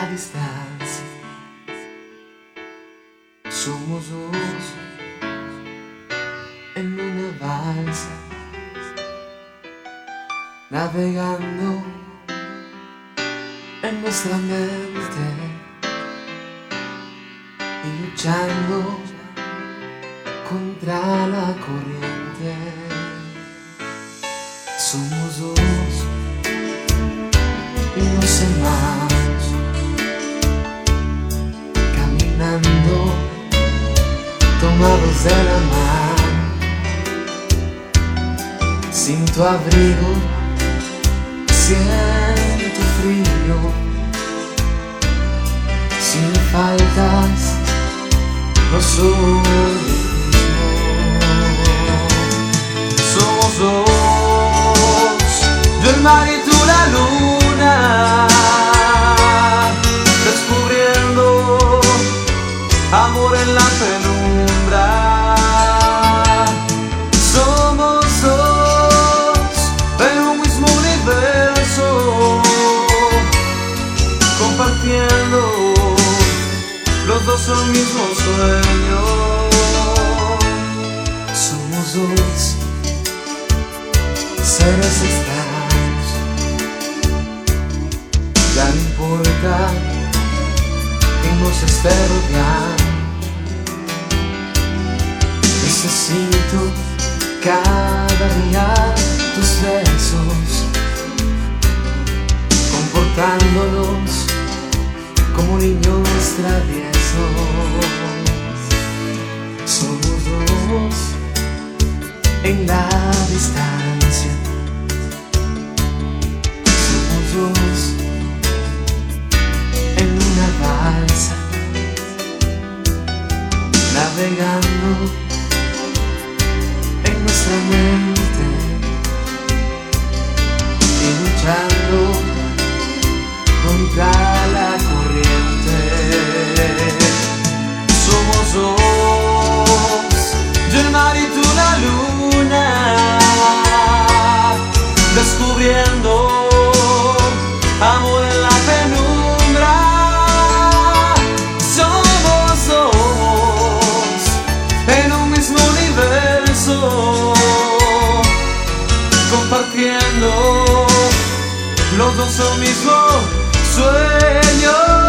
la distancia. Somos dos en una balsa, navegando en nuestra mente y luchando contra la corriente. Somos dos y nos amamos, caminando tomados de la mano. Sin tu abrigo siento frío, si me faltas no soy mismo. Somos dos, yo el mar y tú la luna, descubriendo amor en la penumbra. Somos dos en un mismo universo, compartiendo los dos el mismo sueño. Somos dos seres extraños, ya no importa que nos esté rodeando. Necesito cada día tus besos, comportándonos como niños traviesos. Somos dos en la distancia, somos dos en una balsa, navegando en nuestra mente y luchando contra la corriente. Somos dos, yo el mar y tú la luna, descubriendo amor en la penumbra. Somos dos en un mismo universo, compartiendo los dos el mismo sueño.